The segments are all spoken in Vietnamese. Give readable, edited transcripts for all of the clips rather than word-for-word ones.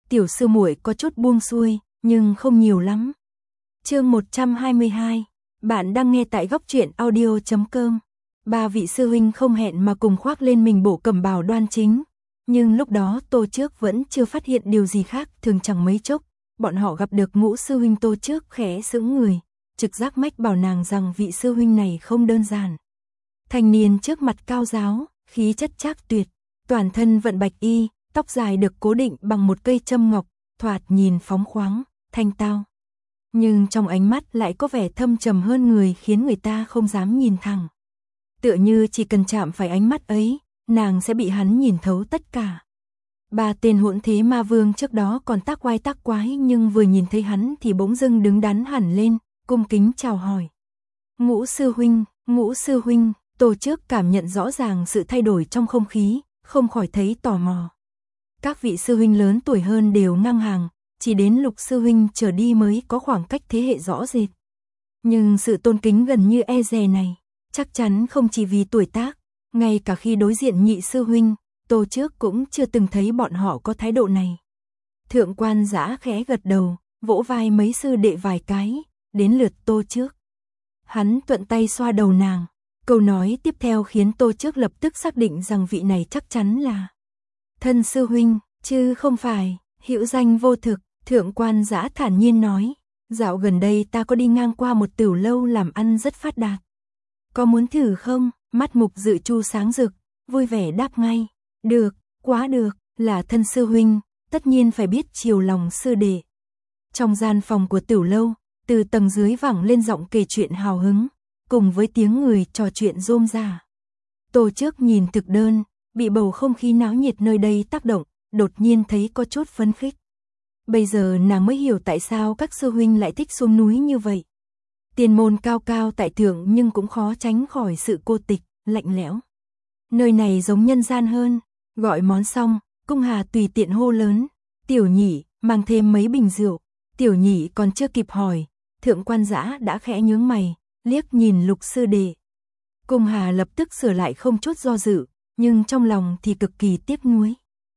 tiểu sư muội có chút buông xuôi, nhưng không nhiều lắm. Chương 122, bạn đang nghe tại góc truyện audio.com. Ba vị sư huynh không hẹn mà cùng khoác lên mình bộ cẩm bào đoan chính, nhưng lúc đó Tô Trước vẫn chưa phát hiện điều gì khác thường. Chẳng mấy chốc, bọn họ gặp được Ngũ sư huynh. Tô Trước khẽ sững người, trực giác mách bảo nàng rằng vị sư huynh này không đơn giản. Thanh niên trước mặt cao giáo, khí chất trác tuyệt, toàn thân vận bạch y, tóc dài được cố định bằng một cây châm ngọc, thoạt nhìn phóng khoáng, thanh tao. Nhưng trong ánh mắt lại có vẻ thâm trầm hơn người, khiến người ta không dám nhìn thẳng. Tựa như chỉ cần chạm phải ánh mắt ấy, nàng sẽ bị hắn nhìn thấu tất cả. Ba tên hỗn thế ma vương trước đó còn tác oai tác quái, nhưng vừa nhìn thấy hắn thì bỗng dưng đứng đắn hẳn lên, cung kính chào hỏi. Ngũ sư huynh, Ngũ sư huynh. Tô Trước cảm nhận rõ ràng sự thay đổi trong không khí, không khỏi thấy tò mò. Các vị sư huynh lớn tuổi hơn đều ngang hàng, chỉ đến Lục sư huynh trở đi mới có khoảng cách thế hệ rõ rệt. Nhưng sự tôn kính gần như e dè này, chắc chắn không chỉ vì tuổi tác, ngay cả khi đối diện Nhị sư huynh, Tô Trước cũng chưa từng thấy bọn họ có thái độ này. Thượng Quan Dã khẽ gật đầu, vỗ vai mấy sư đệ vài cái, đến lượt Tô Trước. Hắn thuận tay xoa đầu nàng. Câu nói tiếp theo khiến Tô Trước lập tức xác định rằng vị này chắc chắn là thân sư huynh, chứ không phải hữu danh vô thực. Thượng Quan Dã thản nhiên nói, dạo gần đây ta có đi ngang qua một tiểu lâu làm ăn rất phát đạt. Có muốn thử không? Mắt Mục Dự Chu sáng rực, vui vẻ đáp ngay, được, quá được, là thân sư huynh, tất nhiên phải biết chiều lòng sư đệ. Trong gian phòng của tiểu lâu, từ tầng dưới vẳng lên giọng kể chuyện hào hứng, cùng với tiếng người trò chuyện rôm rả. Tô Trước nhìn thực đơn, bị bầu không khí náo nhiệt nơi đây tác động, đột nhiên thấy có chút phấn khích. Bây giờ nàng mới hiểu tại sao các sư huynh lại thích xuống núi như vậy. Tiền môn cao cao tại thượng nhưng cũng khó tránh khỏi sự cô tịch, lạnh lẽo. Nơi này giống nhân gian hơn. Gọi món xong, Cung Hà tùy tiện hô lớn, Tiểu Nhị, mang thêm mấy bình rượu. Tiểu Nhị còn chưa kịp hỏi, Thượng Quan Dã đã khẽ nhướng mày, liếc nhìn Lục sư đệ. Cung Hà lập tức sửa lại không chút do dự, nhưng trong lòng thì cực kỳ tiếc nuối.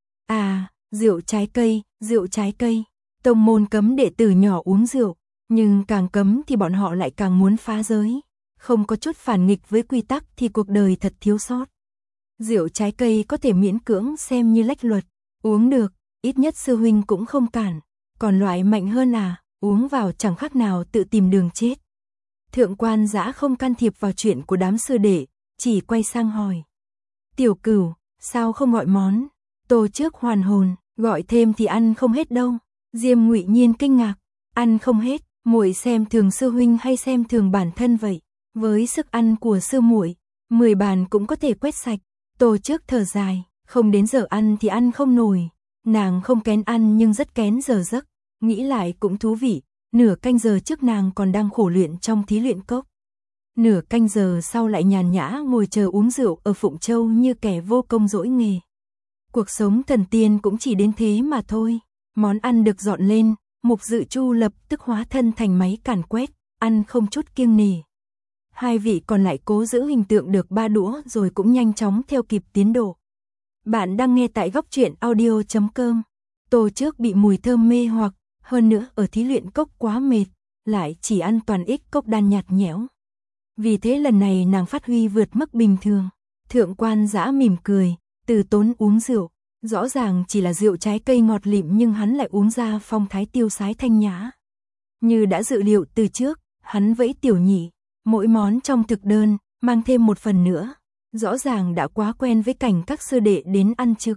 À, rượu trái cây, rượu trái cây. Tông môn cấm đệ tử nhỏ uống rượu, nhưng càng cấm thì bọn họ lại càng muốn phá giới. Không có chút phản nghịch với quy tắc thì cuộc đời thật thiếu sót. Rượu trái cây có thể miễn cưỡng xem như lách luật, uống được, ít nhất sư huynh cũng không cản. Còn loại mạnh hơn uống vào chẳng khác nào tự tìm đường chết. Thượng Quan Dã không can thiệp vào chuyện của đám sư đệ, chỉ quay sang hỏi. Tiểu Cửu, sao không gọi món? Tô Trước hoàn hồn, gọi thêm thì ăn không hết đâu. Diêm Ngụy Nhiên kinh ngạc, ăn không hết, muội xem thường sư huynh hay xem thường bản thân vậy? Với sức ăn của sư muội, 10 bàn cũng có thể quét sạch. Tô Trước thở dài, không đến giờ ăn thì ăn không nổi. Nàng không kén ăn nhưng rất kén giờ giấc, nghĩ lại cũng thú vị. Nửa canh giờ trước nàng còn đang khổ luyện trong thí luyện cốc. Nửa canh giờ sau lại nhàn nhã ngồi chờ uống rượu ở Phụng Châu như kẻ vô công dỗi nghề. Cuộc sống thần tiên cũng chỉ đến thế mà thôi. Món ăn được dọn lên, Mục Dự Chu lập tức hóa thân thành máy càn quét, ăn không chút kiêng nể. Hai vị còn lại cố giữ hình tượng được 3 đũa rồi cũng nhanh chóng theo kịp tiến độ. Bạn đang nghe tại góc truyện audio.com. Tô Trước bị mùi thơm mê hoặc, hơn nữa ở thí luyện cốc quá mệt, lại chỉ ăn toàn ít cốc đan nhạt nhẽo. Vì thế lần này nàng phát huy vượt mức bình thường. Thượng Quan Dã mỉm cười, từ tốn uống rượu. Rõ ràng chỉ là rượu trái cây ngọt lịm nhưng hắn lại uống ra phong thái tiêu sái thanh nhã. Như đã dự liệu từ trước, hắn vẫy Tiểu Nhị, mỗi món trong thực đơn, mang thêm một phần nữa. Rõ ràng đã quá quen với cảnh các sư đệ đến ăn trực.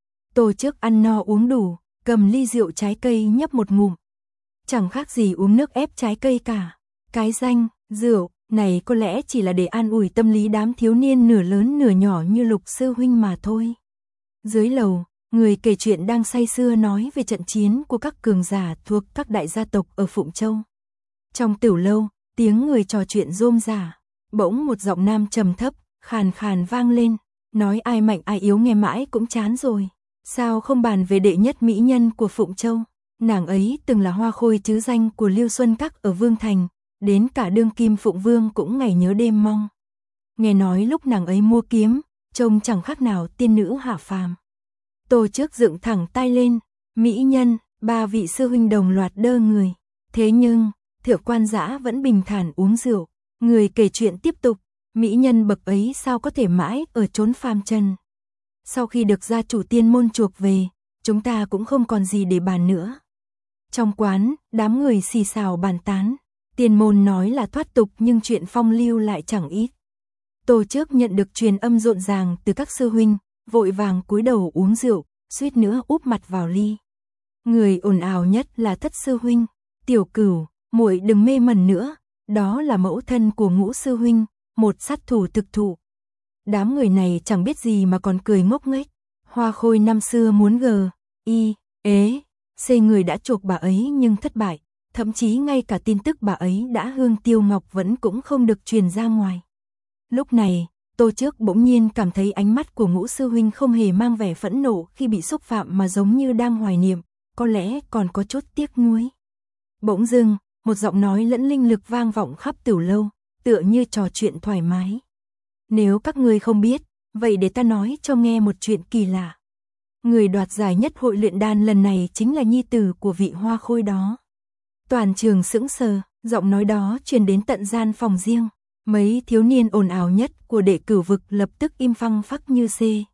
Tô Trước ăn no uống đủ, cầm ly rượu trái cây nhấp một ngụm. Chẳng khác gì uống nước ép trái cây cả. Cái danh, rượu, này có lẽ chỉ là để an ủi tâm lý đám thiếu niên nửa lớn nửa nhỏ như Lục sư huynh mà thôi. Dưới lầu, người kể chuyện đang say sưa nói về trận chiến của các cường giả thuộc các đại gia tộc ở Phụng Châu. Trong tiểu lâu, tiếng người trò chuyện rôm rả, bỗng một giọng nam trầm thấp, khàn khàn vang lên, nói ai mạnh ai yếu nghe mãi cũng chán rồi. Sao không bàn về đệ nhất mỹ nhân của Phụng Châu? Nàng ấy từng là hoa khôi trứ danh của Lưu Xuân Các ở Vương Thành, đến cả đương kim Phụng Vương cũng ngày nhớ đêm mong. Nghe nói lúc nàng ấy mua kiếm, trông chẳng khác nào tiên nữ hạ phàm. Tô Trước dựng thẳng tay lên, Mỹ nhân, ba vị sư huynh đồng loạt đơ người. Thế nhưng, Thượng Quan Dã vẫn bình thản uống rượu. Người kể chuyện tiếp tục, mỹ nhân bậc ấy sao có thể mãi ở chốn phàm trần. Sau khi được gia chủ tiên môn chuộc về, chúng ta cũng không còn gì để bàn nữa. Trong quán, đám người xì xào bàn tán. Tiên môn nói là thoát tục nhưng chuyện phong lưu lại chẳng ít. Tô Trước nhận được truyền âm rộn ràng từ các sư huynh, vội vàng cúi đầu uống rượu, suýt nữa úp mặt vào ly. Người ồn ào nhất là Thất sư huynh. Tiểu Cửu, muội đừng mê mẩn nữa, đó là mẫu thân của Ngũ sư huynh, một sát thủ thực thụ. Đám người này chẳng biết gì mà còn cười ngốc nghếch. Hoa Khôi năm xưa muốn C người đã chuộc bà ấy nhưng thất bại, thậm chí ngay cả tin tức bà ấy đã hương tiêu ngọc vẫn cũng không được truyền ra ngoài. Lúc này, Tô Trước bỗng nhiên cảm thấy ánh mắt của Ngũ sư huynh không hề mang vẻ phẫn nộ khi bị xúc phạm mà giống như đang hoài niệm, có lẽ còn có chút tiếc nuối. Bỗng dưng, một giọng nói lẫn linh lực vang vọng khắp Tửu lâu, tựa như trò chuyện thoải mái. Nếu các ngươi không biết, vậy để ta nói cho nghe một chuyện kỳ lạ. Người đoạt giải nhất hội luyện đan lần này chính là nhi tử của vị Hoa Khôi đó. Toàn trường sững sờ, giọng nói đó truyền đến tận gian phòng riêng. Mấy thiếu niên ồn ào nhất của Đệ Cửu vực lập tức im phăng phắc như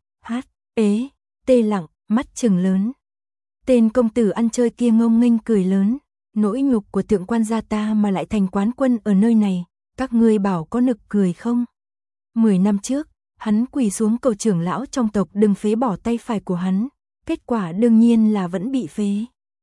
tê lặng, mắt trừng lớn. Tên công tử ăn chơi kia ngông nghênh cười lớn. Nỗi nhục của Thượng Quan gia ta mà lại thành quán quân ở nơi này, các ngươi bảo có nực cười không? 10 năm trước, hắn quỳ xuống cầu trưởng lão trong tộc đừng phế bỏ tay phải của hắn, kết quả đương nhiên là vẫn bị phế.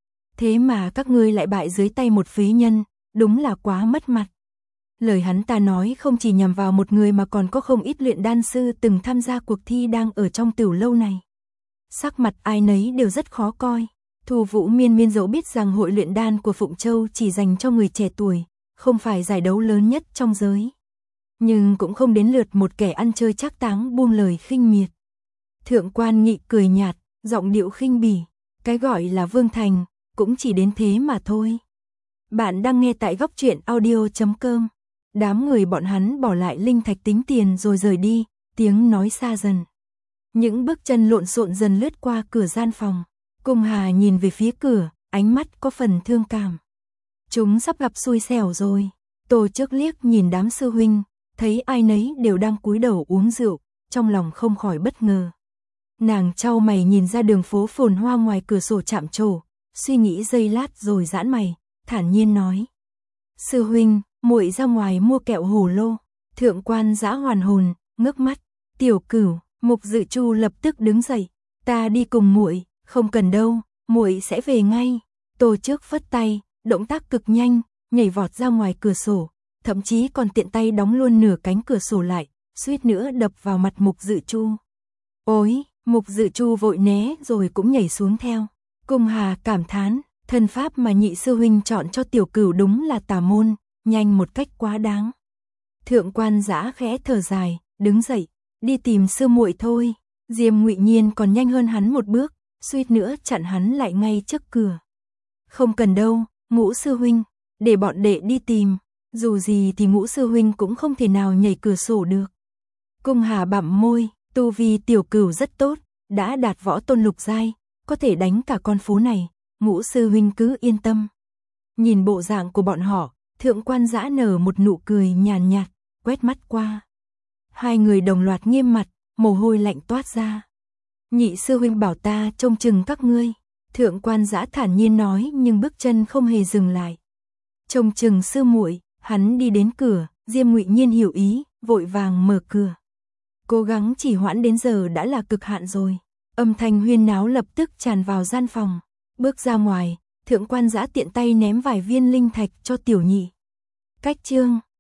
Thế mà các ngươi lại bại dưới tay một phế nhân, đúng là quá mất mặt. Lời hắn ta nói không chỉ nhằm vào một người mà còn có không ít luyện đan sư từng tham gia cuộc thi đang ở trong Tửu lâu này. Sắc mặt ai nấy đều rất khó coi. Thu Vũ Miên dẫu biết rằng hội luyện đan của Phụng Châu chỉ dành cho người trẻ tuổi, không phải giải đấu lớn nhất trong giới. Nhưng cũng không đến lượt một kẻ ăn chơi trác táng buông lời khinh miệt. Thượng Quan Nghị cười nhạt, giọng điệu khinh bỉ, cái gọi là Vương Thành, cũng chỉ đến thế mà thôi. Bạn đang nghe tại góc truyện audio.com. Đám người bọn hắn bỏ lại linh thạch tính tiền rồi rời đi, tiếng nói xa dần. Những bước chân lộn xộn dần lướt qua cửa gian phòng. Cung Hà nhìn về phía cửa, ánh mắt có phần thương cảm. Chúng sắp gặp xui xẻo rồi. Tô Trước liếc nhìn đám sư huynh, thấy ai nấy đều đang cúi đầu uống rượu, trong lòng không khỏi bất ngờ. Nàng chau mày nhìn ra đường phố phồn hoa ngoài cửa sổ chạm trổ, suy nghĩ giây lát rồi giãn mày, thản nhiên nói: "Sư huynh, muội ra ngoài mua kẹo hồ lô." Thượng Quan Dã hoàn hồn, ngước mắt. "Tiểu Cửu." Mục Dự Chu lập tức đứng dậy, "Ta đi cùng muội." "Không cần đâu, muội sẽ về ngay." Tô Trước phất tay, động tác cực nhanh, nhảy vọt ra ngoài cửa sổ, thậm chí còn tiện tay đóng luôn nửa cánh cửa sổ lại, suýt nữa đập vào mặt Mục Dự Chu. "Ôi!" Mục Dự Chu vội né rồi cũng nhảy xuống theo. Cung Hà cảm thán, thân pháp mà nhị sư huynh chọn cho Tiểu Cửu đúng là tà môn, nhanh một cách quá đáng. Thượng Quan Dã khẽ thở dài, đứng dậy, "Đi tìm sư muội thôi." Diêm Ngụy Nhiên còn nhanh hơn hắn một bước, suýt nữa chặn hắn lại ngay trước cửa. "Không cần đâu, Ngũ sư huynh, để bọn đệ đi tìm, dù gì thì Ngũ sư huynh cũng không thể nào nhảy cửa sổ được." Cung Hà bặm môi, tu vi Tiểu Cửu rất tốt, đã đạt võ tôn lục giai, có thể đánh cả con phố này, Ngũ sư huynh cứ yên tâm. Nhìn bộ dạng của bọn họ, Thượng Quan Dã nở một nụ cười nhàn nhạt, quét mắt qua. Hai người đồng loạt nghiêm mặt, mồ hôi lạnh toát ra. "Nhị sư huynh bảo ta trông chừng các ngươi." Thượng Quan Dã thản nhiên nói nhưng bước chân không hề dừng lại. "Trông chừng sư muội." Hắn đi đến cửa, Diêm Ngụy Nhiên hiểu ý, vội vàng mở cửa. Cố gắng chỉ hoãn đến giờ đã là cực hạn rồi. Âm thanh huyên náo lập tức tràn vào gian phòng. Bước ra ngoài, Thượng Quan Dã tiện tay ném vài viên linh thạch cho Tiểu Nhị. Cách chương